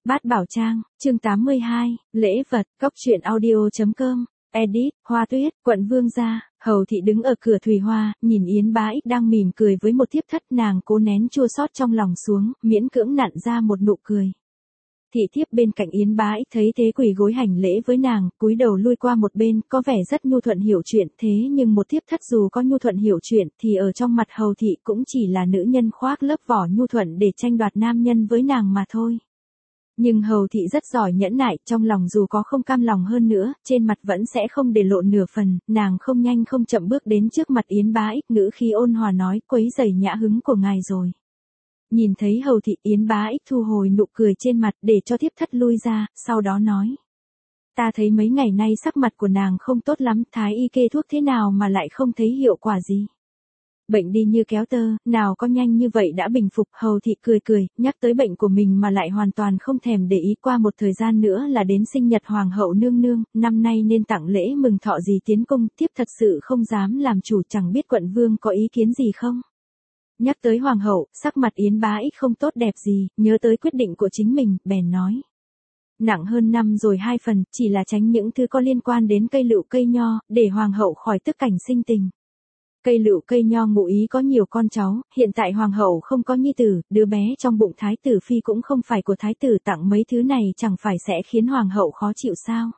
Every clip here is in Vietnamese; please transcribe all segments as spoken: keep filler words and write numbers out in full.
Bát Bảo Trang, chương tám mươi hai, lễ vật, góc truyện audio.com, edit, Hoa Tuyết, quận Vương gia. Hầu thị đứng ở cửa thủy hoa, nhìn Yến Bá Ích đang mỉm cười với một thiếp thất, nàng cố nén chua xót trong lòng xuống, miễn cưỡng nặn ra một nụ cười. Thị thiếp bên cạnh Yến Bá Ích thấy thế quỳ gối hành lễ với nàng, cúi đầu lui qua một bên, có vẻ rất nhu thuận hiểu chuyện, thế nhưng một thiếp thất dù có nhu thuận hiểu chuyện thì ở trong mặt hầu thị cũng chỉ là nữ nhân khoác lớp vỏ nhu thuận để tranh đoạt nam nhân với nàng mà thôi. Nhưng hầu thị rất giỏi nhẫn nại, trong lòng dù có không cam lòng hơn nữa, trên mặt vẫn sẽ không để lộ nửa phần, nàng không nhanh không chậm bước đến trước mặt Yến Bá Ích, ngữ khí ôn hòa nói, quấy rầy nhã hứng của ngài rồi. Nhìn thấy hầu thị, Yến Bá Ích thu hồi nụ cười trên mặt để cho thiếp thất lui ra, sau đó nói. Ta thấy mấy ngày nay sắc mặt của nàng không tốt lắm, thái y kê thuốc thế nào mà lại không thấy hiệu quả gì. Bệnh đi như kéo tơ, nào có nhanh như vậy đã bình phục. Hầu thị cười cười, nhắc tới bệnh của mình mà lại hoàn toàn không thèm để ý. Qua một thời gian nữa là đến sinh nhật hoàng hậu nương nương, năm nay nên tặng lễ mừng thọ gì tiến cung, thiếp thật sự không dám làm chủ, chẳng biết quận vương có ý kiến gì không. Nhắc tới hoàng hậu, sắc mặt Yến Bá Ích không tốt đẹp gì, nhớ tới quyết định của chính mình, bèn nói. Nặng hơn năm rồi hai phần, chỉ là tránh những thứ có liên quan đến cây lựu cây nho, để hoàng hậu khỏi tức cảnh sinh tình. Cây lựu cây nho ngụ ý có nhiều con cháu, hiện tại hoàng hậu không có nhi tử, đứa bé trong bụng thái tử phi cũng không phải của thái tử, tặng mấy thứ này chẳng phải sẽ khiến hoàng hậu khó chịu sao.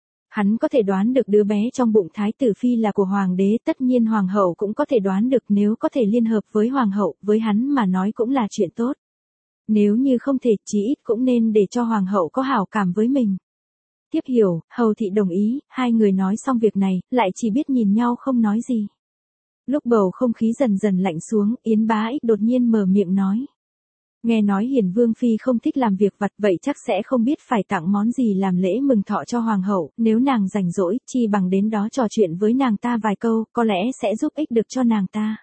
Hắn có thể đoán được đứa bé trong bụng thái tử phi là của hoàng đế, tất nhiên hoàng hậu cũng có thể đoán được, nếu có thể liên hợp với hoàng hậu, với hắn mà nói cũng là chuyện tốt. Nếu như không thể, chí ít cũng nên để cho hoàng hậu có hảo cảm với mình. Tiếp hiểu, hầu thị đồng ý, hai người nói xong việc này, lại chỉ biết nhìn nhau không nói gì. Lúc bầu không khí dần dần lạnh xuống, Yến Bá Ích đột nhiên mở miệng nói. Nghe nói Hiền Vương Phi không thích làm việc vặt, vậy chắc sẽ không biết phải tặng món gì làm lễ mừng thọ cho hoàng hậu, nếu nàng rảnh rỗi, chi bằng đến đó trò chuyện với nàng ta vài câu, có lẽ sẽ giúp ích được cho nàng ta.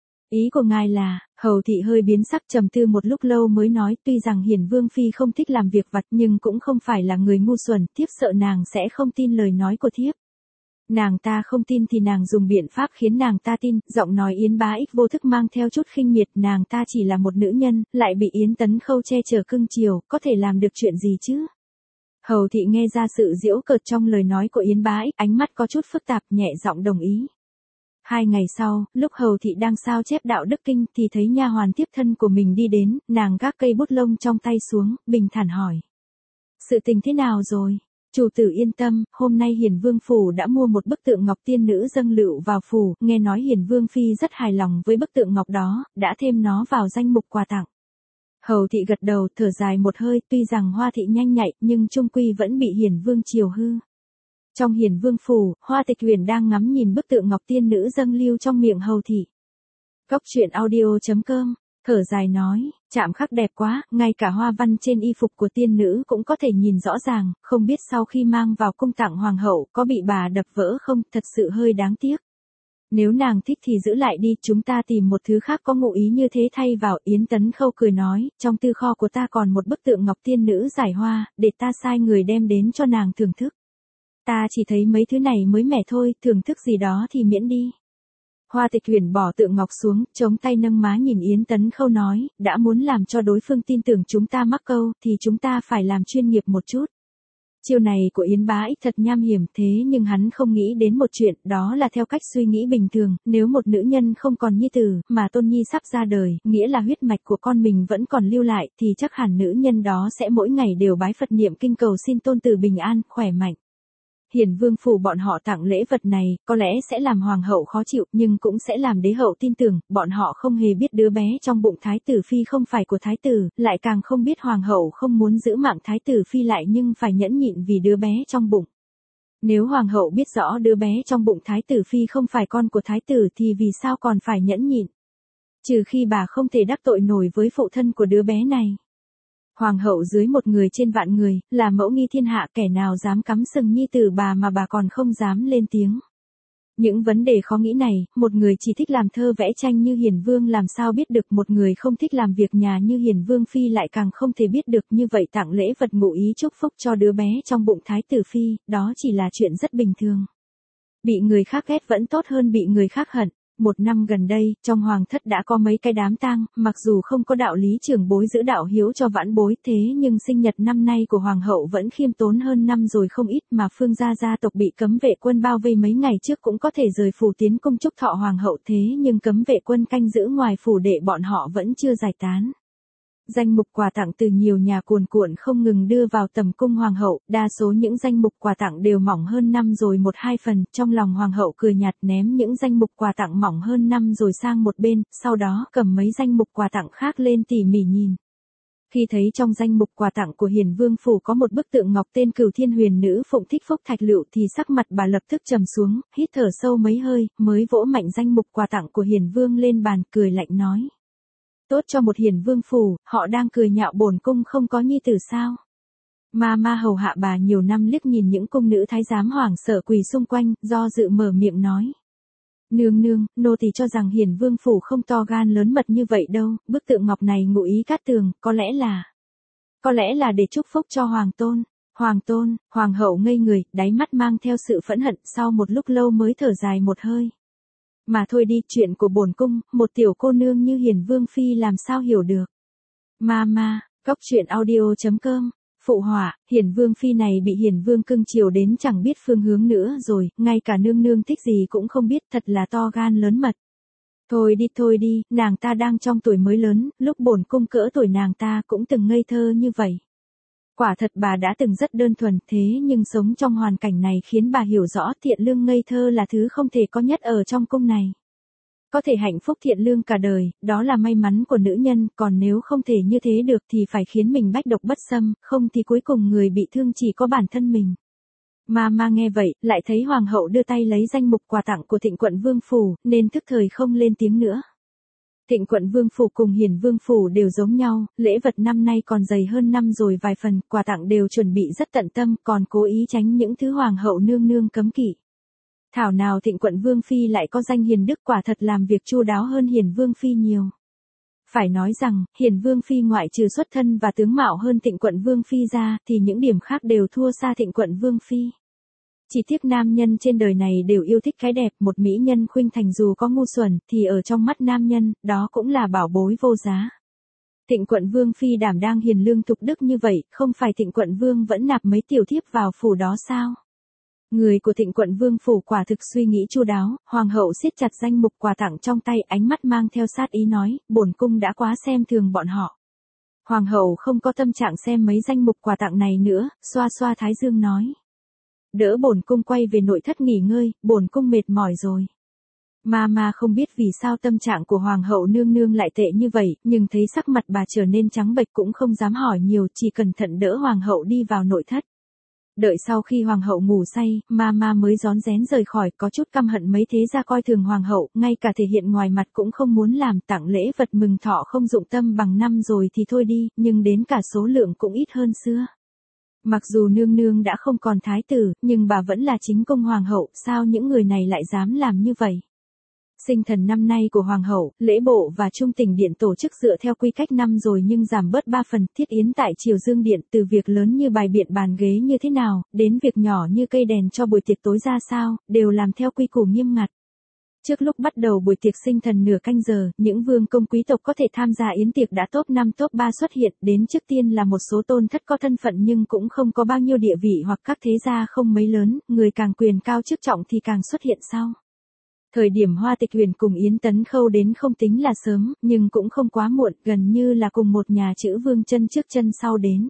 Ý của ngài là, hầu thị hơi biến sắc, trầm tư một lúc lâu mới nói, tuy rằng Hiền Vương Phi không thích làm việc vặt nhưng cũng không phải là người ngu xuẩn, thiếp sợ nàng sẽ không tin lời nói của thiếp. Nàng ta không tin thì nàng dùng biện pháp khiến nàng ta tin. Giọng nói Yến Bá Ích vô thức mang theo chút khinh miệt, nàng ta chỉ là một nữ nhân, lại bị Yến Tấn Khâu che chở cưng chiều, có thể làm được chuyện gì chứ? Hầu thị nghe ra sự giễu cợt trong lời nói của Yến Bá Ích, ánh mắt có chút phức tạp, nhẹ giọng đồng ý. Hai ngày sau, lúc hầu thị đang sao chép đạo đức kinh thì thấy nha hoàn tiếp thân của mình đi đến, nàng gác cây bút lông trong tay xuống, bình thản hỏi. Sự tình thế nào rồi? Chủ tử yên tâm, hôm nay Hiền Vương Phủ đã mua một bức tượng ngọc tiên nữ dâng lựu vào phủ, nghe nói Hiền Vương Phi rất hài lòng với bức tượng ngọc đó, đã thêm nó vào danh mục quà tặng. Hầu thị gật đầu, thở dài một hơi, tuy rằng Hoa thị nhanh nhạy, nhưng chung quy vẫn bị Hiền Vương chiều hư. Trong Hiền Vương Phủ, Hoa Tịch Huyền đang ngắm nhìn bức tượng ngọc tiên nữ dâng lưu trong miệng hầu thị. Góc truyện audio.com, thở dài nói, chạm khắc đẹp quá, ngay cả hoa văn trên y phục của tiên nữ cũng có thể nhìn rõ ràng, không biết sau khi mang vào cung tặng hoàng hậu có bị bà đập vỡ không, thật sự hơi đáng tiếc. Nếu nàng thích thì giữ lại đi, chúng ta tìm một thứ khác có ngụ ý như thế thay vào. Yến Tấn Khâu cười nói, trong tư kho của ta còn một bức tượng ngọc tiên nữ giải hoa, để ta sai người đem đến cho nàng thưởng thức. Ta chỉ thấy mấy thứ này mới mẻ thôi, thưởng thức gì đó thì miễn đi. Hoa Tịch Huyền bỏ tượng ngọc xuống, chống tay nâng má nhìn Yến Tấn Khâu nói, đã muốn làm cho đối phương tin tưởng chúng ta mắc câu, thì chúng ta phải làm chuyên nghiệp một chút. Chiêu này của Yến Bá Ích thật nham hiểm, thế nhưng hắn không nghĩ đến một chuyện, đó là theo cách suy nghĩ bình thường, nếu một nữ nhân không còn nhi tử, mà tôn nhi sắp ra đời, nghĩa là huyết mạch của con mình vẫn còn lưu lại, thì chắc hẳn nữ nhân đó sẽ mỗi ngày đều bái Phật niệm kinh cầu xin tôn tử bình an, khỏe mạnh. Hiền Vương Phủ bọn họ tặng lễ vật này, có lẽ sẽ làm hoàng hậu khó chịu, nhưng cũng sẽ làm đế hậu tin tưởng, bọn họ không hề biết đứa bé trong bụng thái tử phi không phải của thái tử, lại càng không biết hoàng hậu không muốn giữ mạng thái tử phi lại nhưng phải nhẫn nhịn vì đứa bé trong bụng. Nếu hoàng hậu biết rõ đứa bé trong bụng thái tử phi không phải con của thái tử thì vì sao còn phải nhẫn nhịn? Trừ khi bà không thể đắc tội nổi với phụ thân của đứa bé này. Hoàng hậu dưới một người trên vạn người, là mẫu nghi thiên hạ, kẻ nào dám cắm sừng nhi tử bà mà bà còn không dám lên tiếng. Những vấn đề khó nghĩ này, một người chỉ thích làm thơ vẽ tranh như Hiền Vương làm sao biết được, một người không thích làm việc nhà như Hiền Vương Phi lại càng không thể biết được. Như vậy tặng lễ vật ngụ ý chúc phúc cho đứa bé trong bụng thái tử Phi, đó chỉ là chuyện rất bình thường. Bị người khác ghét vẫn tốt hơn bị người khác hận. Một năm gần đây, trong hoàng thất đã có mấy cái đám tang, mặc dù không có đạo lý trưởng bối giữ đạo hiếu cho vãn bối thế nhưng sinh nhật năm nay của hoàng hậu vẫn khiêm tốn hơn năm rồi không ít mà Phương gia gia tộc bị cấm vệ quân bao vây mấy ngày trước cũng có thể rời phủ tiến cung chúc thọ hoàng hậu thế nhưng cấm vệ quân canh giữ ngoài phủ đệ bọn họ vẫn chưa giải tán. Danh mục quà tặng từ nhiều nhà cuồn cuộn không ngừng đưa vào tầm cung hoàng hậu, đa số những danh mục quà tặng đều mỏng hơn năm rồi một hai phần, trong lòng hoàng hậu cười nhạt ném những danh mục quà tặng mỏng hơn năm rồi sang một bên, sau đó cầm mấy danh mục quà tặng khác lên tỉ mỉ nhìn. Khi thấy trong danh mục quà tặng của Hiền Vương phủ có một bức tượng ngọc tên Cửu Thiên Huyền Nữ Phụng Thích Phúc Thạch Lựu thì sắc mặt bà lập tức trầm xuống, hít thở sâu mấy hơi, mới vỗ mạnh danh mục quà tặng của Hiền Vương lên bàn cười lạnh nói. Tốt cho một Hiền Vương phủ, họ đang cười nhạo bổn cung không có nhi tử sao? Ma ma hầu hạ bà nhiều năm liếc nhìn những cung nữ thái giám hoảng sợ quỳ xung quanh, do dự mở miệng nói. Nương nương, nô tỳ cho rằng Hiền Vương phủ không to gan lớn mật như vậy đâu, bức tượng ngọc này ngụ ý cát tường, có lẽ là... Có lẽ là để chúc phúc cho hoàng tôn. Hoàng tôn, hoàng hậu ngây người, đáy mắt mang theo sự phẫn hận, sau một lúc lâu mới thở dài một hơi. Mà thôi đi, chuyện của bổn cung, một tiểu cô nương như Hiền Vương phi làm sao hiểu được. Ma ma, góc truyện audio chấm com. Phụ họa, Hiền Vương phi này bị Hiền Vương cưng chiều đến chẳng biết phương hướng nữa rồi, ngay cả nương nương thích gì cũng không biết, thật là to gan lớn mật. Thôi đi thôi đi, nàng ta đang trong tuổi mới lớn, lúc bổn cung cỡ tuổi nàng ta cũng từng ngây thơ như vậy. Quả thật bà đã từng rất đơn thuần thế nhưng sống trong hoàn cảnh này khiến bà hiểu rõ thiện lương ngây thơ là thứ không thể có nhất ở trong cung này. Có thể hạnh phúc thiện lương cả đời, đó là may mắn của nữ nhân, còn nếu không thể như thế được thì phải khiến mình bách độc bất xâm, không thì cuối cùng người bị thương chỉ có bản thân mình. Ma ma nghe vậy, lại thấy hoàng hậu đưa tay lấy danh mục quà tặng của Thịnh Quận Vương phủ, nên thức thời không lên tiếng nữa. Thịnh Quận Vương phủ cùng Hiền Vương phủ đều giống nhau, lễ vật năm nay còn dày hơn năm rồi vài phần, quà tặng đều chuẩn bị rất tận tâm, còn cố ý tránh những thứ hoàng hậu nương nương cấm kỵ. Thảo nào Thịnh Quận Vương phi lại có danh hiền đức, quả thật làm việc chu đáo hơn Hiền Vương phi nhiều. Phải nói rằng, Hiền Vương phi ngoại trừ xuất thân và tướng mạo hơn Thịnh Quận Vương phi ra, thì những điểm khác đều thua xa Thịnh Quận Vương phi. Chỉ tiếc nam nhân trên đời này đều yêu thích cái đẹp, một mỹ nhân khuynh thành dù có ngu xuẩn, thì ở trong mắt nam nhân, đó cũng là bảo bối vô giá. Thịnh Quận Vương phi đảm đang hiền lương thục đức như vậy, không phải Thịnh Quận Vương vẫn nạp mấy tiểu thiếp vào phủ đó sao? Người của Thịnh Quận Vương phủ quả thực suy nghĩ chu đáo, hoàng hậu siết chặt danh mục quà tặng trong tay, ánh mắt mang theo sát ý nói, bổn cung đã quá xem thường bọn họ. Hoàng hậu không có tâm trạng xem mấy danh mục quà tặng này nữa, xoa xoa thái dương nói. Đỡ bổn cung quay về nội thất nghỉ ngơi, bổn cung mệt mỏi rồi. Ma ma không biết vì sao tâm trạng của hoàng hậu nương nương lại tệ như vậy, nhưng thấy sắc mặt bà trở nên trắng bệch cũng không dám hỏi nhiều, chỉ cẩn thận đỡ hoàng hậu đi vào nội thất. Đợi sau khi hoàng hậu ngủ say, ma ma mới rón rén rời khỏi, có chút căm hận mấy thế gia coi thường hoàng hậu, ngay cả thể hiện ngoài mặt cũng không muốn làm, tặng lễ vật mừng thọ không dụng tâm bằng năm rồi thì thôi đi, nhưng đến cả số lượng cũng ít hơn xưa. Mặc dù nương nương đã không còn thái tử, nhưng bà vẫn là chính cung hoàng hậu, sao những người này lại dám làm như vậy? Sinh thần năm nay của hoàng hậu, lễ bộ và trung tình điện tổ chức dựa theo quy cách năm rồi nhưng giảm bớt ba phần, thiết yến tại Triều Dương điện, từ việc lớn như bài biện bàn ghế như thế nào, đến việc nhỏ như cây đèn cho buổi tiệc tối ra sao, đều làm theo quy củ nghiêm ngặt. Trước lúc bắt đầu buổi tiệc sinh thần nửa canh giờ, những vương công quý tộc có thể tham gia yến tiệc đã top năm top ba xuất hiện, đến trước tiên là một số tôn thất có thân phận nhưng cũng không có bao nhiêu địa vị hoặc các thế gia không mấy lớn, người càng quyền cao chức trọng thì càng xuất hiện sau. Thời điểm Hoa Tịch Huyền cùng Yến Tấn Khâu đến không tính là sớm, nhưng cũng không quá muộn, gần như là cùng một nhà chữ vương chân trước chân sau đến.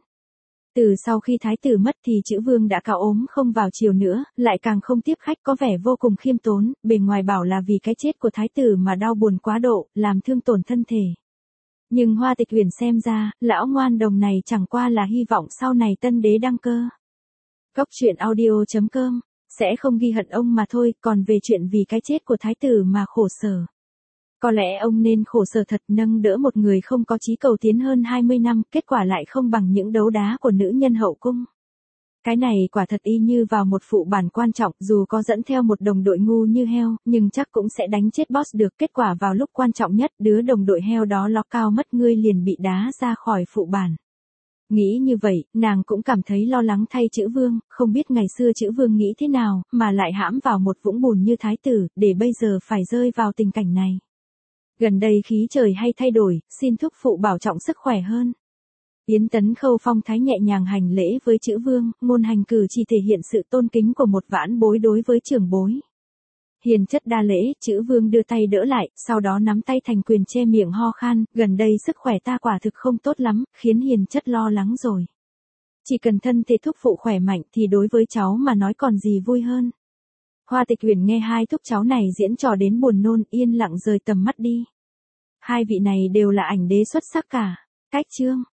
Từ sau khi thái tử mất thì chữ vương đã cao ốm không vào triều nữa, lại càng không tiếp khách, có vẻ vô cùng khiêm tốn, bề ngoài bảo là vì cái chết của thái tử mà đau buồn quá độ, làm thương tổn thân thể. Nhưng Hoa Tịch Huyền xem ra, lão ngoan đồng này chẳng qua là hy vọng sau này tân đế đăng cơ. Góc truyện audio chấm com sẽ không ghi hận ông mà thôi, còn về chuyện vì cái chết của thái tử mà khổ sở. Có lẽ ông nên khổ sở thật, nâng đỡ một người không có chí cầu tiến hơn hai mươi năm, kết quả lại không bằng những đấu đá của nữ nhân hậu cung. Cái này quả thật y như vào một phụ bản quan trọng, dù có dẫn theo một đồng đội ngu như heo, nhưng chắc cũng sẽ đánh chết boss được, kết quả vào lúc quan trọng nhất, đứa đồng đội heo đó ló cao mất ngươi liền bị đá ra khỏi phụ bản. Nghĩ như vậy, nàng cũng cảm thấy lo lắng thay Chữ Vương, không biết ngày xưa Chữ Vương nghĩ thế nào, mà lại hãm vào một vũng bùn như thái tử, để bây giờ phải rơi vào tình cảnh này. Gần đây khí trời hay thay đổi, xin thúc phụ bảo trọng sức khỏe hơn. Yến Tấn Khâu phong thái nhẹ nhàng hành lễ với Chữ Vương, ngôn hành cử chỉ thể hiện sự tôn kính của một vãn bối đối với trưởng bối. Hiền chất đa lễ, Chữ Vương đưa tay đỡ lại, sau đó nắm tay thành quyền che miệng ho khan, gần đây sức khỏe ta quả thực không tốt lắm, khiến hiền chất lo lắng rồi. Chỉ cần thân thể thúc phụ khỏe mạnh thì đối với cháu mà nói còn gì vui hơn. Hoa Tịch Huyền nghe hai thúc cháu này diễn trò đến buồn nôn, yên lặng rời tầm mắt đi. Hai vị này đều là ảnh đế xuất sắc cả. Cách chương